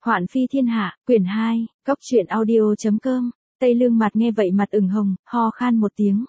Hoạn phi thiên hạ, quyển 2, Cốc truyện audio.com. Tây Lương Mạt nghe vậy mặt ửng hồng, ho khan một tiếng.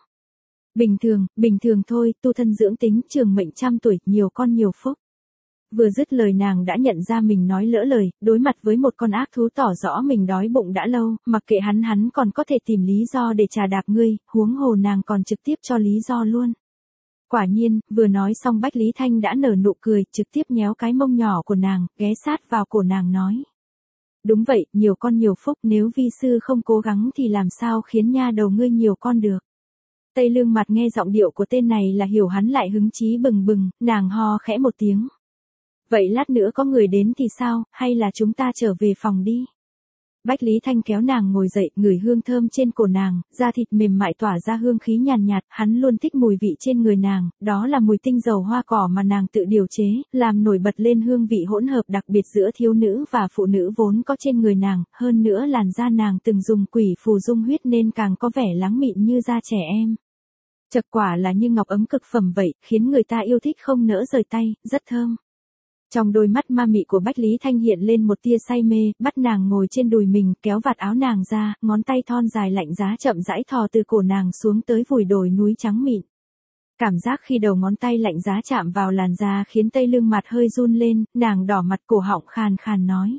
Bình thường thôi, tu thân dưỡng tính, trường mệnh 100 tuổi, nhiều con nhiều phúc. Vừa dứt lời nàng đã nhận ra mình nói lỡ lời, đối mặt với một con ác thú tỏ rõ mình đói bụng đã lâu, mặc kệ hắn còn có thể tìm lý do để trà đạp ngươi, huống hồ nàng còn trực tiếp cho lý do luôn. Quả nhiên, vừa nói xong Bách Lý Thanh đã nở nụ cười, trực tiếp nhéo cái mông nhỏ của nàng, ghé sát vào cổ nàng nói. Đúng vậy, nhiều con nhiều phúc, nếu vi sư không cố gắng thì làm sao khiến nha đầu ngươi nhiều con được. Tây Lương Mạt nghe giọng điệu của tên này là hiểu hắn lại hứng chí bừng bừng, nàng ho khẽ một tiếng. Vậy lát nữa có người đến thì sao, hay là chúng ta trở về phòng đi? Bách Lý Thanh kéo nàng ngồi dậy, ngửi hương thơm trên cổ nàng, da thịt mềm mại tỏa ra hương khí nhàn nhạt, hắn luôn thích mùi vị trên người nàng, đó là mùi tinh dầu hoa cỏ mà nàng tự điều chế, làm nổi bật lên hương vị hỗn hợp đặc biệt giữa thiếu nữ và phụ nữ vốn có trên người nàng, hơn nữa làn da nàng từng dùng quỷ phù dung huyết nên càng có vẻ láng mịn như da trẻ em. Chật quả là như ngọc ấm cực phẩm vậy, khiến người ta yêu thích không nỡ rời tay, rất thơm. Trong đôi mắt ma mị của Bách Lý Thanh hiện lên một tia say mê, bắt nàng ngồi trên đùi mình, kéo vạt áo nàng ra, ngón tay thon dài lạnh giá chậm rãi thò từ cổ nàng xuống tới vùi đồi núi trắng mịn. Cảm giác khi đầu ngón tay lạnh giá chạm vào làn da khiến Tây Lương Mạt hơi run lên, nàng đỏ mặt cổ họng khàn khàn nói.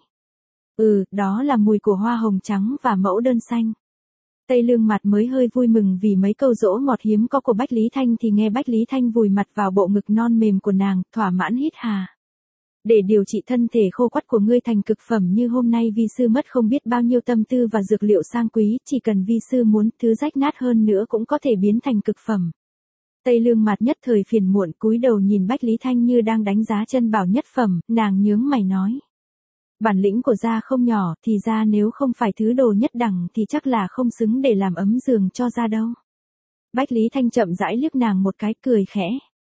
Đó là mùi của hoa hồng trắng và mẫu đơn xanh. Tây Lương Mạt mới hơi vui mừng vì mấy câu dỗ ngọt hiếm có của Bách Lý Thanh thì nghe Bách Lý Thanh vùi mặt vào bộ ngực non mềm của nàng, thỏa mãn hít hà. Để điều trị thân thể khô quắt của ngươi thành cực phẩm như hôm nay vi sư mất không biết bao nhiêu tâm tư và dược liệu sang quý, chỉ cần vi sư muốn, thứ rách nát hơn nữa cũng có thể biến thành cực phẩm. Tây Lương Mạt nhất thời phiền muộn cúi đầu nhìn Bách Lý Thanh như đang đánh giá chân bảo nhất phẩm, nàng nhướng mày nói. Bản lĩnh của gia không nhỏ, thì ra nếu không phải thứ đồ nhất đẳng thì chắc là không xứng để làm ấm giường cho gia đâu. Bách Lý Thanh chậm rãi liếc nàng một cái cười khẽ.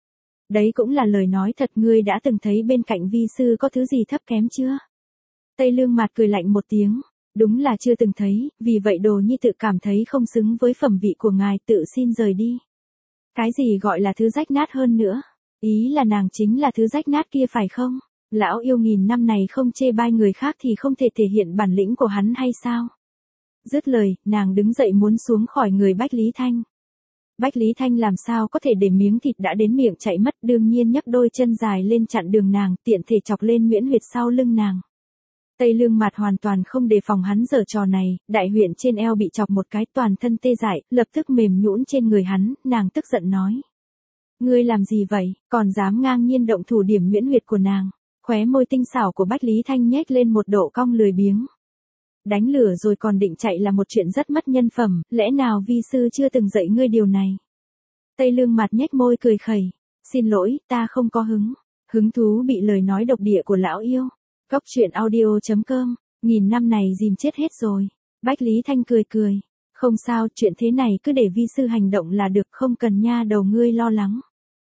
Đấy cũng là lời nói thật, ngươi đã từng thấy bên cạnh vi sư có thứ gì thấp kém chưa? Tây Lương Mạt cười lạnh một tiếng, đúng là chưa từng thấy, vì vậy đồ nhi tự cảm thấy không xứng với phẩm vị của ngài, tự xin rời đi. Cái gì gọi là thứ rách nát hơn nữa? Ý là nàng chính là thứ rách nát kia phải không? Lão yêu nghìn năm này không chê bai người khác thì không thể thể hiện bản lĩnh của hắn hay sao? Dứt lời, nàng đứng dậy muốn xuống khỏi người Bách Lý Thanh. Bách Lý Thanh làm sao có thể để miếng thịt đã đến miệng chạy mất, đương nhiên nhấc đôi chân dài lên chặn đường nàng, tiện thể chọc lên Nguyễn huyệt sau lưng nàng. Tây Lương Mạt hoàn toàn không đề phòng hắn giở trò này, đại huyệt trên eo bị chọc một cái toàn thân tê dại, lập tức mềm nhũn trên người hắn, nàng tức giận nói. Ngươi làm gì vậy, còn dám ngang nhiên động thủ điểm Nguyễn huyệt của nàng. Khóe môi tinh xảo của Bách Lý Thanh nhếch lên một độ cong lười biếng. Đánh lửa rồi còn định chạy là một chuyện rất mất nhân phẩm, lẽ nào vi sư chưa từng dạy ngươi điều này? Tây Lương Mạt nhếch môi cười khẩy. Xin lỗi, ta không có hứng thú bị lời nói độc địa của lão yêu. Cốc truyện audio.com, nghìn năm này dìm chết hết rồi. Bách Lý Thanh cười. Không sao, chuyện thế này cứ để vi sư hành động là được, không cần nha đầu ngươi lo lắng.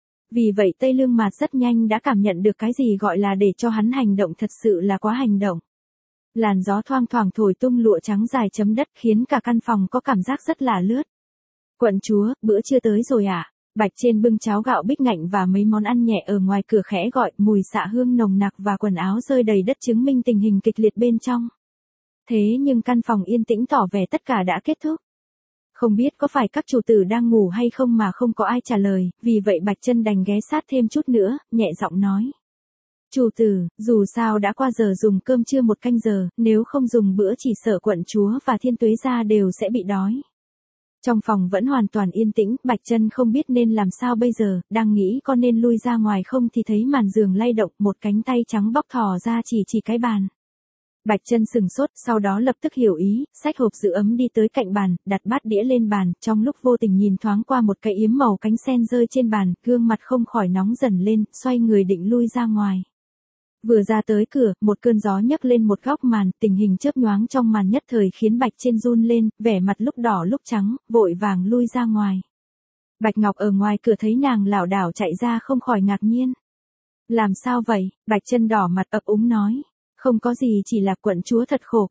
Vì vậy Tây Lương Mạt rất nhanh đã cảm nhận được cái gì gọi là để cho hắn hành động thật sự là quá hành động. Làn gió thoang thoảng thổi tung lụa trắng dài chấm đất khiến cả căn phòng có cảm giác rất là lướt. Quận chúa, bữa trưa tới rồi à? Bạch trên bưng cháo gạo bích ngạnh và mấy món ăn nhẹ ở ngoài cửa khẽ gọi, mùi xạ hương nồng nặc và quần áo rơi đầy đất chứng minh tình hình kịch liệt bên trong. Thế nhưng căn phòng yên tĩnh tỏ vẻ tất cả đã kết thúc. Không biết có phải các chủ tử đang ngủ hay không mà không có ai trả lời, vì vậy Bạch Chân đành ghé sát thêm chút nữa, nhẹ giọng nói. Chủ tử, dù sao đã qua giờ dùng cơm trưa 1 canh giờ, nếu không dùng bữa chỉ sợ quận chúa và Thiên Tuế gia đều sẽ bị đói. Trong phòng vẫn hoàn toàn yên tĩnh, Bạch Chân không biết nên làm sao bây giờ, đang nghĩ có nên lui ra ngoài không thì thấy màn giường lay động, một cánh tay trắng bóc thò ra chỉ cái bàn. Bạch Chân sừng sốt, sau đó lập tức hiểu ý, xách hộp giữ ấm đi tới cạnh bàn, đặt bát đĩa lên bàn, trong lúc vô tình nhìn thoáng qua một cái yếm màu cánh sen rơi trên bàn, gương mặt không khỏi nóng dần lên, xoay người định lui ra ngoài. Vừa ra tới cửa, một cơn gió nhấc lên một góc màn, tình hình chớp nhoáng trong màn nhất thời khiến Bạch Chân run lên, vẻ mặt lúc đỏ lúc trắng, vội vàng lui ra ngoài. Bạch Ngọc ở ngoài cửa thấy nàng lảo đảo chạy ra không khỏi ngạc nhiên. Làm sao vậy? Bạch Chân đỏ mặt ấp úng nói. Không có gì, chỉ là quận chúa thật khổ cực.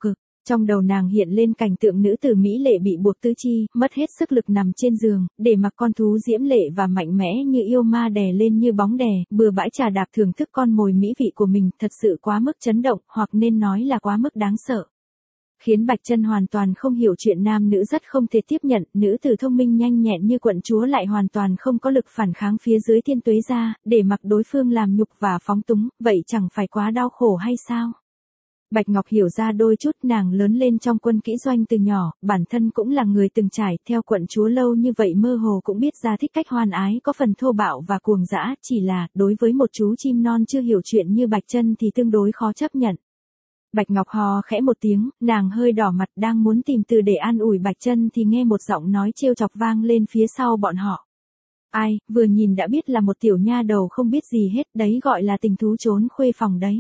Trong đầu nàng hiện lên cảnh tượng nữ tử mỹ lệ bị buộc tứ chi, mất hết sức lực nằm trên giường, để mặc con thú diễm lệ và mạnh mẽ như yêu ma đè lên như bóng đè, bừa bãi trà đạp thưởng thức con mồi mỹ vị của mình, thật sự quá mức chấn động, hoặc nên nói là quá mức đáng sợ. Khiến Bạch Chân hoàn toàn không hiểu chuyện nam nữ rất không thể tiếp nhận, nữ tử thông minh nhanh nhẹn như quận chúa lại hoàn toàn không có lực phản kháng phía dưới thiên tuế gia, để mặc đối phương làm nhục và phóng túng, vậy chẳng phải quá đau khổ hay sao? Bạch Ngọc hiểu ra đôi chút, nàng lớn lên trong quân kỹ doanh từ nhỏ, bản thân cũng là người từng trải theo quận chúa lâu như vậy mơ hồ cũng biết ra thích cách hoan ái có phần thô bạo và cuồng dã, chỉ là, đối với một chú chim non chưa hiểu chuyện như Bạch Chân thì tương đối khó chấp nhận. Bạch Ngọc hò khẽ một tiếng, nàng hơi đỏ mặt đang muốn tìm từ để an ủi Bạch Chân thì nghe một giọng nói trêu chọc vang lên phía sau bọn họ. Ai, vừa nhìn đã biết là một tiểu nha đầu không biết gì hết, đấy gọi là tình thú trốn khuê phòng đấy.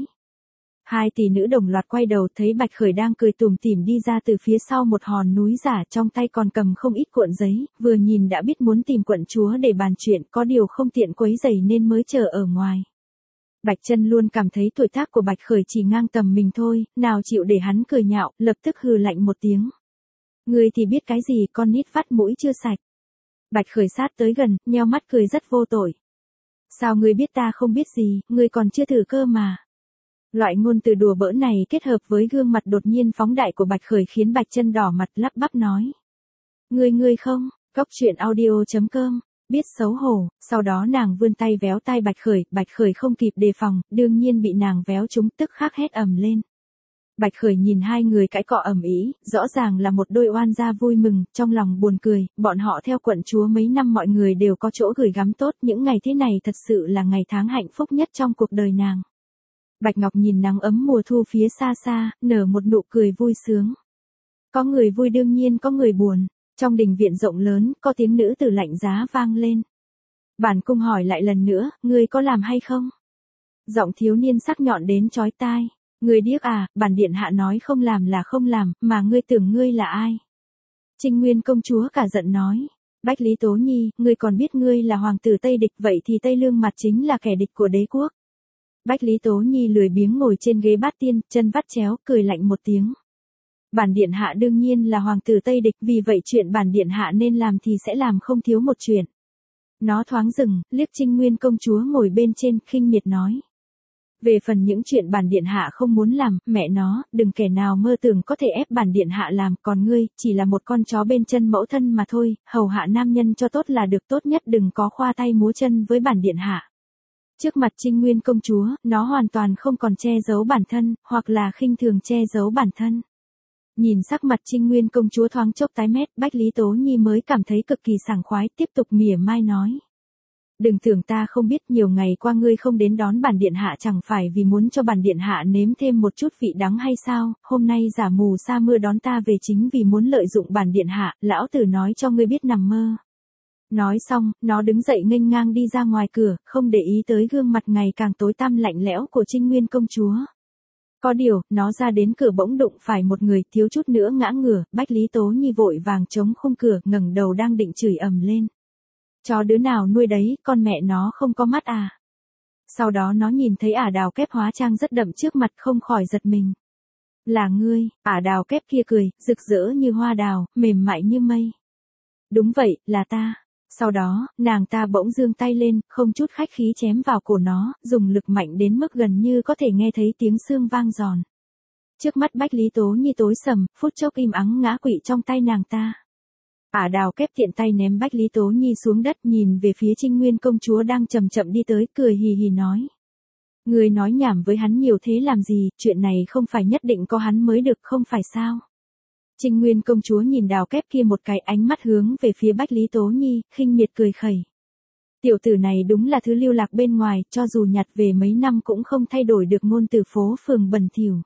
Hai tỷ nữ đồng loạt quay đầu thấy Bạch Khởi đang cười tủm tỉm đi ra từ phía sau một hòn núi giả, trong tay còn cầm không ít cuộn giấy, vừa nhìn đã biết muốn tìm quận chúa để bàn chuyện, có điều không tiện quấy rầy nên mới chờ ở ngoài. Bạch Chân luôn cảm thấy tuổi tác của Bạch Khởi chỉ ngang tầm mình thôi, nào chịu để hắn cười nhạo, lập tức hừ lạnh một tiếng. Ngươi thì biết cái gì, con nít vắt mũi chưa sạch. Bạch Khởi sát tới gần, nheo mắt cười rất vô tội. Sao ngươi biết ta không biết gì, ngươi còn chưa thử cơ mà. Loại ngôn từ đùa bỡn này kết hợp với gương mặt đột nhiên phóng đại của Bạch Khởi khiến Bạch Chân đỏ mặt lắp bắp nói. Ngươi không, Cóc Truyện Audio.com, biết xấu hổ, sau đó nàng vươn tay véo tai Bạch Khởi không kịp đề phòng, đương nhiên bị nàng véo trúng tức khắc hét ầm lên. Bạch Khởi nhìn hai người cãi cọ ầm ĩ, rõ ràng là một đôi oan gia vui mừng, trong lòng buồn cười, bọn họ theo quận chúa mấy năm mọi người đều có chỗ gửi gắm tốt, những ngày thế này thật sự là ngày tháng hạnh phúc nhất trong cuộc đời nàng. Bạch Ngọc nhìn nắng ấm mùa thu phía xa xa, nở một nụ cười vui sướng. Có người vui đương nhiên có người buồn. Trong đình viện rộng lớn, có tiếng nữ tử lạnh giá vang lên. Bản cung hỏi lại lần nữa, ngươi có làm hay không? Giọng thiếu niên sắc nhọn đến chói tai. Ngươi điếc à, bản điện hạ nói không làm là không làm, mà ngươi tưởng ngươi là ai? Trinh Nguyên công chúa cả giận nói. Bách Lý Tố Nhi, ngươi còn biết ngươi là hoàng tử Tây Địch, vậy thì Tây Lương Mặt chính là kẻ địch của đế quốc. Bách Lý Tố Nhi lười biếng ngồi trên ghế bát tiên, chân vắt chéo, cười lạnh một tiếng. Bản điện hạ đương nhiên là hoàng tử Tây Địch, vì vậy chuyện bản điện hạ nên làm thì sẽ làm, không thiếu một chuyện. Nó thoáng dừng, liếc Trinh Nguyên công chúa ngồi bên trên, khinh miệt nói. Về phần những chuyện bản điện hạ không muốn làm, mẹ nó, đừng kẻ nào mơ tưởng có thể ép bản điện hạ làm, còn ngươi, chỉ là một con chó bên chân mẫu thân mà thôi, hầu hạ nam nhân cho tốt là được, tốt nhất đừng có khoa tay múa chân với bản điện hạ. Trước mặt Trinh Nguyên công chúa, nó hoàn toàn không còn che giấu bản thân, hoặc là khinh thường che giấu bản thân. Nhìn sắc mặt Trinh Nguyên công chúa thoáng chốc tái mét, Bách Lý Tố Nhi mới cảm thấy cực kỳ sảng khoái, tiếp tục mỉa mai nói. Đừng tưởng ta không biết, nhiều ngày qua ngươi không đến đón bản điện hạ chẳng phải vì muốn cho bản điện hạ nếm thêm một chút vị đắng hay sao, hôm nay giả mù sa mưa đón ta về chính vì muốn lợi dụng bản điện hạ, lão tử nói cho ngươi biết nằm mơ. Nói xong, nó đứng dậy nghênh ngang đi ra ngoài cửa, không để ý tới gương mặt ngày càng tối tăm lạnh lẽo của Trinh Nguyên công chúa. Có điều, nó ra đến cửa bỗng đụng phải một người, thiếu chút nữa ngã ngửa, Bách Lý Tố Nhi vội vàng chống khung cửa, ngẩng đầu đang định chửi ầm lên. Chó đứa nào nuôi đấy, con mẹ nó không có mắt à? Sau đó nó nhìn thấy Ả Đào Kép hóa trang rất đậm trước mặt, không khỏi giật mình. Là ngươi, Ả Đào Kép kia cười, rực rỡ như hoa đào, mềm mại như mây. Đúng vậy, là ta. Sau đó, nàng ta bỗng giương tay lên, không chút khách khí chém vào cổ nó, dùng lực mạnh đến mức gần như có thể nghe thấy tiếng xương vang giòn. Trước mắt Bách Lý Tố Nhi tối sầm, phút chốc im ắng ngã quỵ trong tay nàng ta. Ả Đào Kép tiện tay ném Bách Lý Tố Nhi xuống đất, nhìn về phía Trinh Nguyên công chúa đang chậm chậm đi tới, cười hì hì nói. Người nói nhảm với hắn nhiều thế làm gì, chuyện này không phải nhất định có hắn mới được, không phải sao? Trinh Nguyên công chúa nhìn Đào Kép kia một cái, ánh mắt hướng về phía Bách Lý Tố Nhi, khinh miệt cười khẩy. Tiểu tử này đúng là thứ lưu lạc bên ngoài, cho dù nhặt về mấy năm cũng không thay đổi được ngôn từ phố phường bẩn thỉu.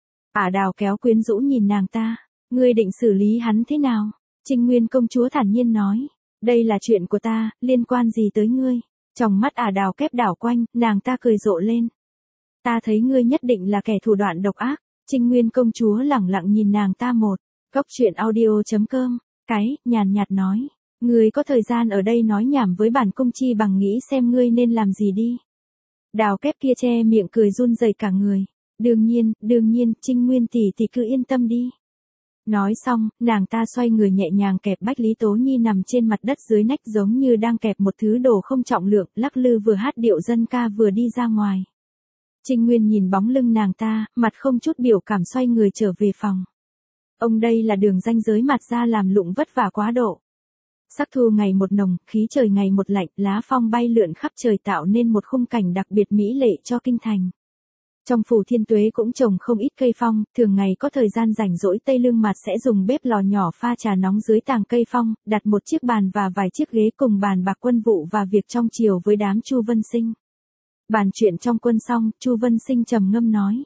Ả Đào kéo quyến rũ nhìn nàng ta, ngươi định xử lý hắn thế nào? Trinh Nguyên công chúa thản nhiên nói, đây là chuyện của ta, liên quan gì tới ngươi? Trong mắt Ả Đào Kép đảo quanh, nàng ta cười rộ lên. Ta thấy ngươi nhất định là kẻ thủ đoạn độc ác. Trinh Nguyên công chúa lẳng lặng nhìn nàng ta một. Cóc Truyện Audio.com, nhàn nhạt nói. Ngươi có thời gian ở đây nói nhảm với bản cung chi bằng nghĩ xem ngươi nên làm gì đi. Đào Kép kia che miệng cười run rẩy cả người. Đương nhiên, Trinh Nguyên tỷ tỷ cứ yên tâm đi. Nói xong, nàng ta xoay người nhẹ nhàng kẹp Bách Lý Tố Nhi nằm trên mặt đất dưới nách giống như đang kẹp một thứ đồ không trọng lượng, lắc lư vừa hát điệu dân ca vừa đi ra ngoài. Trinh Nguyên nhìn bóng lưng nàng ta, mặt không chút biểu cảm xoay người trở về phòng. Ông đây là đường ranh giới mặt ra làm lụng vất vả quá độ. Sắc thu ngày một nồng, khí trời ngày một lạnh, lá phong bay lượn khắp trời tạo nên một khung cảnh đặc biệt mỹ lệ cho kinh thành. Trong phủ Thiên Tuế cũng trồng không ít cây phong, thường ngày có thời gian rảnh rỗi Tây Lương Mặt sẽ dùng bếp lò nhỏ pha trà nóng dưới tàng cây phong, đặt một chiếc bàn và vài chiếc ghế cùng bàn bạc quân vụ và việc trong triều với đám Chu Vân Sinh. Bàn chuyện trong quân xong, Chu Vân Sinh trầm ngâm nói.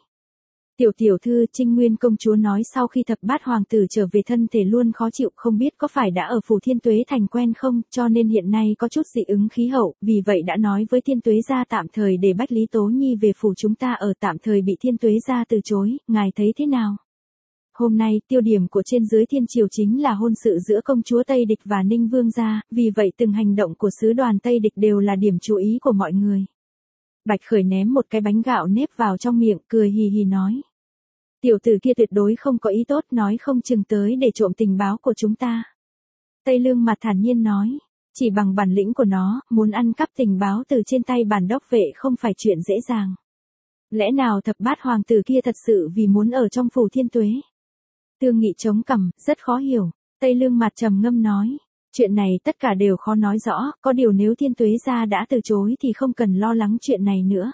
Tiểu thư, Trinh Nguyên công chúa nói sau khi thập bát hoàng tử trở về thân thể luôn khó chịu, không biết có phải đã ở phủ Thiên Tuế thành quen không, cho nên hiện nay có chút dị ứng khí hậu, vì vậy đã nói với Thiên Tuế gia tạm thời để Bách Lý Tố Nhi về phủ chúng ta ở, tạm thời bị Thiên Tuế gia từ chối, ngài thấy thế nào? Hôm nay, tiêu điểm của trên dưới thiên triều chính là hôn sự giữa công chúa Tây Địch và Ninh Vương gia, vì vậy từng hành động của sứ đoàn Tây Địch đều là điểm chú ý của mọi người. Bạch Khởi ném một cái bánh gạo nếp vào trong miệng, cười hì hì nói. Tiểu tử kia tuyệt đối không có ý tốt, nói không chừng tới để trộm tình báo của chúng ta. Tây Lương Mặt thản nhiên nói, chỉ bằng bản lĩnh của nó, muốn ăn cắp tình báo từ trên tay bản đốc vệ không phải chuyện dễ dàng. Lẽ nào thập bát hoàng tử kia thật sự vì muốn ở trong phủ Thiên Tuế? Tương Nghị chống cằm, rất khó hiểu. Tây Lương Mặt trầm ngâm nói, chuyện này tất cả đều khó nói rõ, có điều nếu Thiên Tuế gia đã từ chối thì không cần lo lắng chuyện này nữa.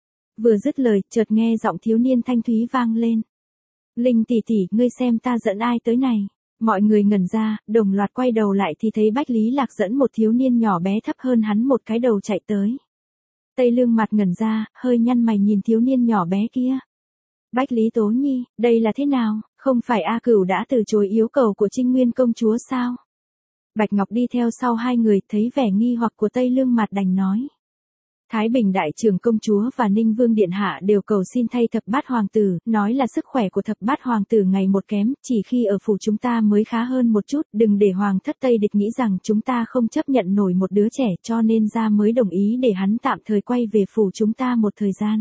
Vừa dứt lời, chợt nghe giọng thiếu niên thanh thúy vang lên. Linh tỷ tỷ, ngươi xem ta dẫn ai tới này? Mọi người ngẩn ra, đồng loạt quay đầu lại thì thấy Bách Lý Lạc dẫn một thiếu niên nhỏ bé thấp hơn hắn một cái đầu chạy tới. Tây Lương Mặt ngẩn ra, hơi nhăn mày nhìn thiếu niên nhỏ bé kia. Bách Lý Tố Nhi, đây là thế nào, không phải A Cửu đã từ chối yêu cầu của Trinh Nguyên công chúa sao? Bạch Ngọc đi theo sau hai người, thấy vẻ nghi hoặc của Tây Lương Mặt đành nói. Thái Bình đại trưởng công chúa và Ninh Vương điện hạ đều cầu xin thay thập bát hoàng tử, nói là sức khỏe của thập bát hoàng tử ngày một kém, chỉ khi ở phủ chúng ta mới khá hơn một chút, đừng để hoàng thất Tây Địch nghĩ rằng chúng ta không chấp nhận nổi một đứa trẻ, cho nên ra mới đồng ý để hắn tạm thời quay về phủ chúng ta một thời gian.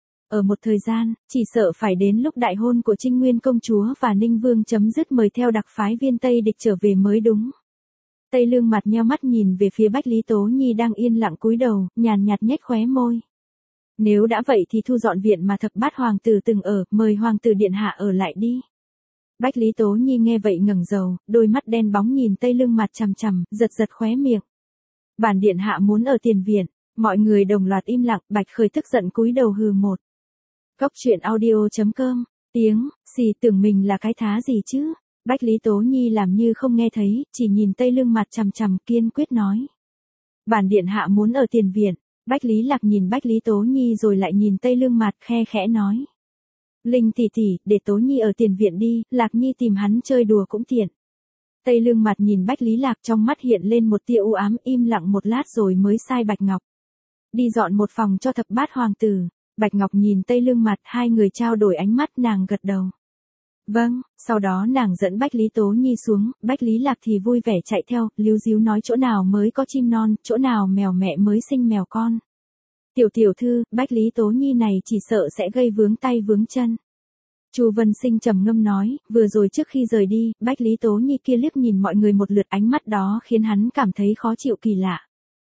Ở một thời gian, chỉ sợ phải đến lúc đại hôn của Trinh Nguyên công chúa và Ninh Vương chấm dứt mời theo đặc phái viên Tây Địch trở về mới đúng. Tây Lương Mặt nheo mắt nhìn về phía Bách Lý Tố Nhi đang yên lặng cúi đầu, nhàn nhạt nhếch khóe môi. Nếu đã vậy thì thu dọn viện mà thập bát hoàng tử từng ở, mời hoàng tử điện hạ ở lại đi. Bách Lý Tố Nhi nghe vậy ngẩng đầu, đôi mắt đen bóng nhìn Tây Lương Mặt chằm chằm, giật giật khóe miệng. Bản điện hạ muốn ở tiền viện, mọi người đồng loạt im lặng, Bạch Khởi tức giận cúi đầu hừ một. Cốc truyện audio.com, tiếng, xì tưởng mình là cái thá gì chứ? Bách Lý Tố Nhi làm như không nghe thấy, chỉ nhìn Tây Lương Mặt chằm chằm, kiên quyết nói. Bản điện hạ muốn ở tiền viện. Bách Lý Lạc nhìn Bách Lý Tố Nhi rồi lại nhìn Tây Lương Mặt, khe khẽ nói. Linh tỷ tỷ, để Tố Nhi ở tiền viện đi, Lạc Nhi tìm hắn chơi đùa cũng tiện. Tây Lương Mặt nhìn Bách Lý Lạc, trong mắt hiện lên một tia u ám, im lặng một lát rồi mới sai Bạch Ngọc. Đi dọn một phòng cho thập bát hoàng tử. Bạch Ngọc nhìn Tây Lương Mặt, hai người trao đổi ánh mắt, nàng gật đầu. Vâng, sau đó nàng dẫn Bách Lý Tố Nhi xuống, Bách Lý Lạc thì vui vẻ chạy theo, líu díu nói chỗ nào mới có chim non, chỗ nào mèo mẹ mới sinh mèo con. Tiểu thư, Bách Lý Tố Nhi này chỉ sợ sẽ gây vướng tay vướng chân. Chu Vân Sinh trầm ngâm nói, vừa rồi trước khi rời đi, Bách Lý Tố Nhi kia liếc nhìn mọi người một lượt, ánh mắt đó khiến hắn cảm thấy khó chịu kỳ lạ.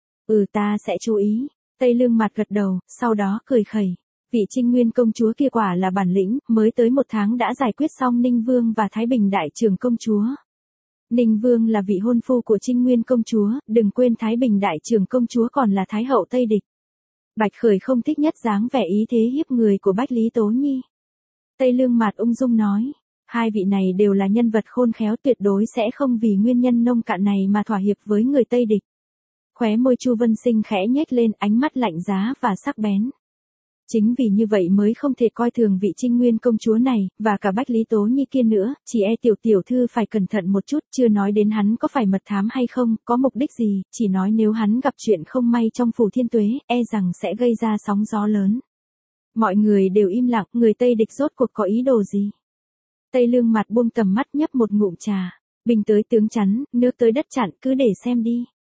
Ta sẽ chú ý. Tây Lương Mặt gật đầu, sau đó cười khẩy. Vị Trinh Nguyên công chúa kia quả là bản lĩnh, mới tới một tháng đã giải quyết xong Ninh Vương và Thái Bình đại trưởng công chúa. Ninh Vương là vị hôn phu của Trinh Nguyên công chúa, đừng quên Thái Bình đại trưởng công chúa còn là Thái hậu Tây Địch. Bạch Khởi không thích nhất dáng vẻ ý thế hiếp người của Bách Lý Tố Nhi. Tây Lương Mạt ung dung nói, hai vị này đều là nhân vật khôn khéo, tuyệt đối sẽ không vì nguyên nhân nông cạn này mà thỏa hiệp với người Tây Địch. Khóe môi Chu Vân Sinh khẽ nhếch lên, ánh mắt lạnh giá và sắc bén. Chính vì như vậy mới không thể coi thường vị Trinh Nguyên công chúa này, và cả Bách Lý Tố Nhi kia nữa, chỉ e tiểu thư phải cẩn thận một chút, chưa nói đến hắn có phải mật thám hay không, có mục đích gì, chỉ nói nếu hắn gặp chuyện không may trong phủ Thiên Tuế, e rằng sẽ gây ra sóng gió lớn. Mọi người đều im lặng, người Tây Địch rốt cuộc có ý đồ gì? Tây Lương Mặt buông tầm mắt nhấp một ngụm trà, bình tới tướng chắn, nước tới đất chặn, cứ để xem đi.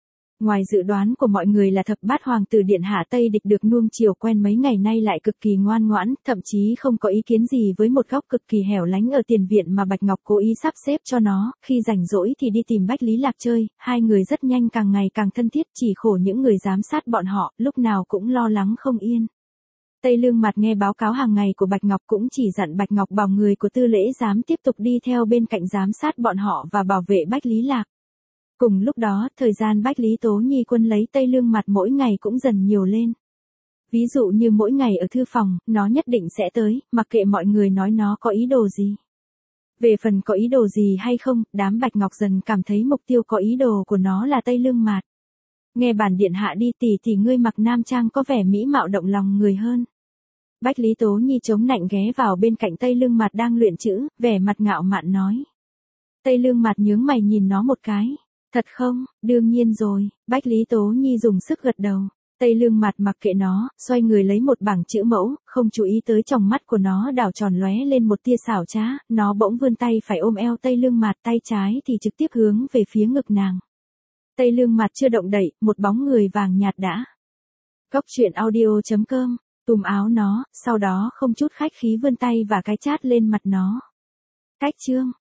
Ngoài dự đoán của mọi người là thập bát hoàng tử điện hạ Tây Địch được nuông chiều quen mấy ngày nay lại cực kỳ ngoan ngoãn, thậm chí không có ý kiến gì với một góc cực kỳ hẻo lánh ở tiền viện mà Bạch Ngọc cố ý sắp xếp cho nó, khi rảnh rỗi thì đi tìm Bách Lý Lạc chơi, hai người rất nhanh càng ngày càng thân thiết, chỉ khổ những người giám sát bọn họ, lúc nào cũng lo lắng không yên. Tây Lương Mặt nghe báo cáo hàng ngày của Bạch Ngọc cũng chỉ dặn Bạch Ngọc bảo người của Tư Lễ Giám tiếp tục đi theo bên cạnh giám sát bọn họ và bảo vệ Bách Lý Lạc. Cùng lúc đó, thời gian Bách Lý Tố Nhi quân lấy Tây Lương Mặt mỗi ngày cũng dần nhiều lên. Ví dụ như mỗi ngày ở thư phòng, nó nhất định sẽ tới, mặc kệ mọi người nói nó có ý đồ gì. Về phần có ý đồ gì hay không, đám Bạch Ngọc dần cảm thấy mục tiêu có ý đồ của nó là Tây Lương Mặt. Nghe bản điện hạ đi tỷ ngươi mặc nam trang có vẻ mỹ mạo động lòng người hơn. Bách Lý Tố Nhi chống nạnh ghé vào bên cạnh Tây Lương Mặt đang luyện chữ, vẻ mặt ngạo mạn nói. Tây Lương Mặt nhướng mày nhìn nó một cái. Thật không, đương nhiên rồi, Bách Lý Tố Nhi dùng sức gật đầu. Tây Lương Mặt mặc kệ nó, xoay người lấy một bảng chữ mẫu, không chú ý tới tròng mắt của nó đảo tròn lóe lên một tia xảo trá, nó bỗng vươn tay phải ôm eo Tây Lương Mặt, tay trái thì trực tiếp hướng về phía ngực nàng. Tây Lương Mặt chưa động đậy, một bóng người vàng nhạt đã. Góc truyện audio.com, túm áo nó, sau đó không chút khách khí vươn tay và cái chát lên mặt nó. Cách chương.